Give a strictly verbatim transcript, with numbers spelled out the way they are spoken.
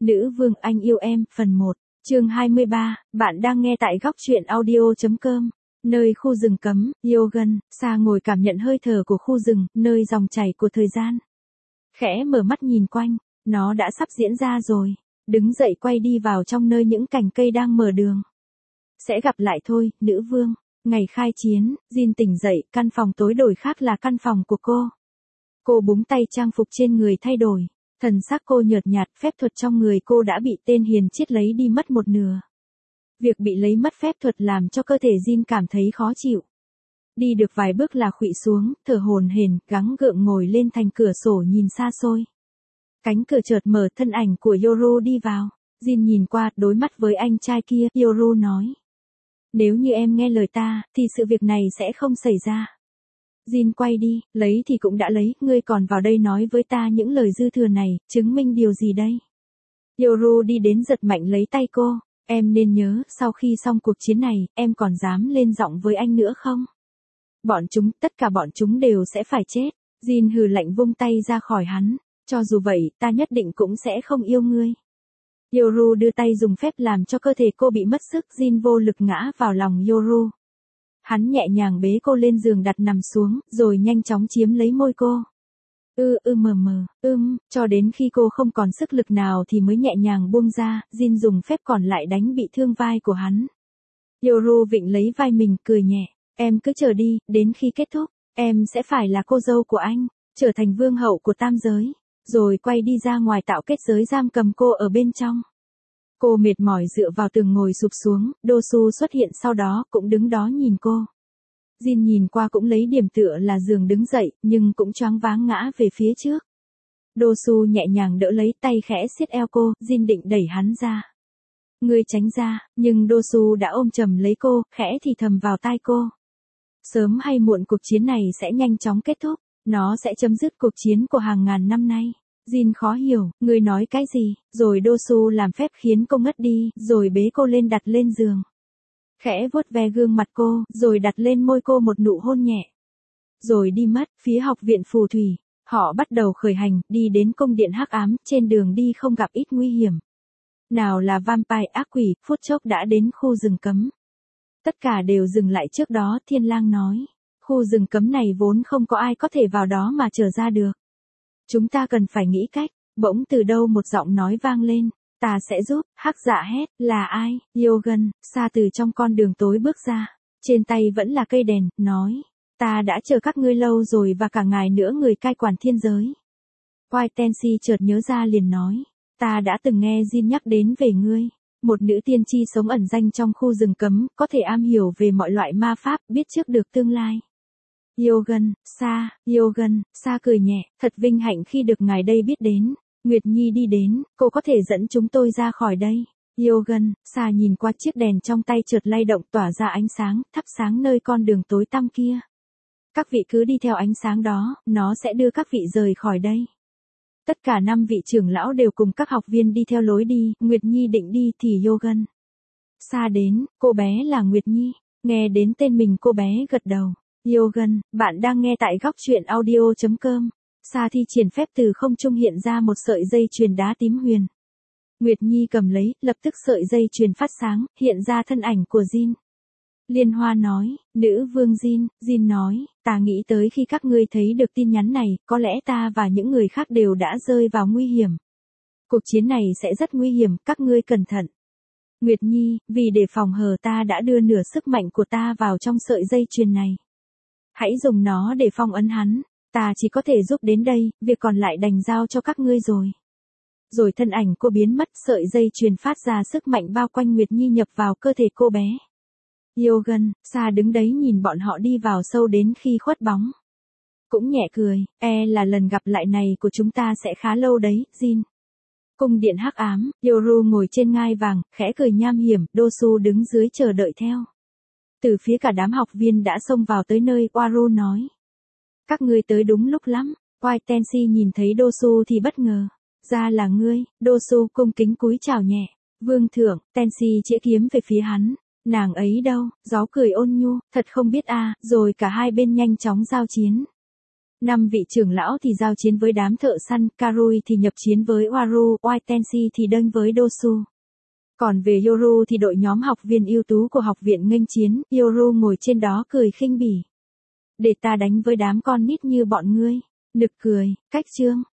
Nữ vương anh yêu em, phần một, chương hai mươi ba, bạn đang nghe tại góc truyện audio.com. Nơi khu rừng cấm, Yogan, Sa ngồi cảm nhận hơi thở của khu rừng, nơi dòng chảy của thời gian. Khẽ mở mắt nhìn quanh, nó đã sắp diễn ra rồi. Đứng dậy quay đi vào trong nơi những cành cây đang mở đường. Sẽ gặp lại thôi, nữ vương. Ngày khai chiến, Jin tỉnh dậy, căn phòng tối đổi khác là căn phòng của cô. Cô búng tay trang phục trên người thay đổi. Thần sắc cô nhợt nhạt, phép thuật trong người cô đã bị tên hiền triết lấy đi mất một nửa. Việc bị lấy mất phép thuật làm cho cơ thể Jin cảm thấy khó chịu. Đi được vài bước là khuỵu xuống, thở hổn hển, gắng gượng ngồi lên thành cửa sổ nhìn xa xôi. Cánh cửa chợt mở, thân ảnh của Yoru đi vào. Jin nhìn qua, đối mắt với anh trai kia, Yoru nói. Nếu như em nghe lời ta, thì sự việc này sẽ không xảy ra. Jin quay đi, lấy thì cũng đã lấy, ngươi còn vào đây nói với ta những lời dư thừa này, chứng minh điều gì đây? Yoru đi đến giật mạnh lấy tay cô, em nên nhớ, sau khi xong cuộc chiến này, em còn dám lên giọng với anh nữa không? Bọn chúng, tất cả bọn chúng đều sẽ phải chết. Jin hừ lạnh vung tay ra khỏi hắn, cho dù vậy, ta nhất định cũng sẽ không yêu ngươi. Yoru đưa tay dùng phép làm cho cơ thể cô bị mất sức, Jin vô lực ngã vào lòng Yoru. Hắn nhẹ nhàng bế cô lên giường đặt nằm xuống, rồi nhanh chóng chiếm lấy môi cô. Ư ư mờ mờ, ưm, cho đến khi cô không còn sức lực nào thì mới nhẹ nhàng buông ra, Jin dùng phép còn lại đánh bị thương vai của hắn. Yoru vịnh lấy vai mình, cười nhẹ, em cứ chờ đi, đến khi kết thúc, em sẽ phải là cô dâu của anh, trở thành vương hậu của tam giới, rồi quay đi ra ngoài tạo kết giới giam cầm cô ở bên trong. Cô mệt mỏi dựa vào tường ngồi sụp xuống, Dosu xuất hiện sau đó cũng đứng đó nhìn cô. Jin nhìn qua cũng lấy điểm tựa là giường đứng dậy, nhưng cũng choáng váng ngã về phía trước. Dosu nhẹ nhàng đỡ lấy tay khẽ siết eo cô, Jin định đẩy hắn ra. Ngươi tránh ra, nhưng Dosu đã ôm chầm lấy cô, khẽ thì thầm vào tai cô. Sớm hay muộn cuộc chiến này sẽ nhanh chóng kết thúc, nó sẽ chấm dứt cuộc chiến của hàng ngàn năm nay. Jin khó hiểu, ngươi nói cái gì, rồi Dosu làm phép khiến cô ngất đi, rồi bế cô lên đặt lên giường. Khẽ vuốt ve gương mặt cô, rồi đặt lên môi cô một nụ hôn nhẹ. Rồi đi mất, phía học viện phù thủy, họ bắt đầu khởi hành, đi đến cung điện hắc ám, trên đường đi không gặp ít nguy hiểm. Nào là vampire ác quỷ, phút chốc đã đến khu rừng cấm. Tất cả đều dừng lại trước đó, Thiên Lang nói. Khu rừng cấm này vốn không có ai có thể vào đó mà trở ra được. Chúng ta cần phải nghĩ cách, bỗng từ đâu một giọng nói vang lên, ta sẽ giúp, hắc dạ hét, là ai, Yogan, Sa từ trong con đường tối bước ra, trên tay vẫn là cây đèn, nói, ta đã chờ các ngươi lâu rồi và cả ngài nữa người cai quản thiên giới. White Tensi chợt nhớ ra liền nói, ta đã từng nghe Jin nhắc đến về ngươi, một nữ tiên tri sống ẩn danh trong khu rừng cấm, có thể am hiểu về mọi loại ma pháp, biết trước được tương lai. Yogan, Sa, Yogan, Sa cười nhẹ, thật vinh hạnh khi được ngài đây biết đến. Nguyệt Nhi đi đến, cô có thể dẫn chúng tôi ra khỏi đây. Yogan, Sa nhìn qua chiếc đèn trong tay chợt lay động tỏa ra ánh sáng, thắp sáng nơi con đường tối tăm kia. Các vị cứ đi theo ánh sáng đó, nó sẽ đưa các vị rời khỏi đây. Tất cả năm vị trưởng lão đều cùng các học viên đi theo lối đi, Nguyệt Nhi định đi thì Yogan. Sa đến, cô bé là Nguyệt Nhi, nghe đến tên mình cô bé gật đầu. Yogan, bạn đang nghe tại góc truyện audio.com. Sa thi triển phép từ không trung hiện ra một sợi dây chuyền đá tím huyền. Nguyệt Nhi cầm lấy, lập tức sợi dây chuyền phát sáng, hiện ra thân ảnh của Jin. Liên Hoa nói, nữ vương Jin, Jin nói, ta nghĩ tới khi các ngươi thấy được tin nhắn này, có lẽ ta và những người khác đều đã rơi vào nguy hiểm. Cuộc chiến này sẽ rất nguy hiểm, các ngươi cẩn thận. Nguyệt Nhi, vì để phòng hờ ta đã đưa nửa sức mạnh của ta vào trong sợi dây chuyền này. Hãy dùng nó để phong ấn hắn, ta chỉ có thể giúp đến đây, việc còn lại đành giao cho các ngươi rồi. Rồi thân ảnh cô biến mất, sợi dây chuyền phát ra sức mạnh bao quanh Nguyệt Nhi nhập vào cơ thể cô bé. Yogan, Sa đứng đấy nhìn bọn họ đi vào sâu đến khi khuất bóng. Cũng nhẹ cười, e là lần gặp lại này của chúng ta sẽ khá lâu đấy, Jin. Cung điện hắc ám, Yoru ngồi trên ngai vàng, khẽ cười nham hiểm, Dosu đứng dưới chờ đợi theo. Từ phía cả đám học viên đã xông vào tới nơi, Waru nói. Các ngươi tới đúng lúc lắm, White Tensi nhìn thấy Dosu thì bất ngờ. Ra là ngươi, Dosu cung kính cúi chào nhẹ. Vương thượng, Tensi chĩa kiếm về phía hắn. Nàng ấy đâu, gió cười ôn nhu, thật không biết a, rồi cả hai bên nhanh chóng giao chiến. Năm vị trưởng lão thì giao chiến với đám thợ săn, Karui thì nhập chiến với Waru, Waitenshi thì đâng với Dosu. Còn về Yoru thì đội nhóm học viên ưu tú của học viện nghênh chiến, Yoru ngồi trên đó cười khinh bỉ. Để ta đánh với đám con nít như bọn ngươi. Nực cười, cách chương.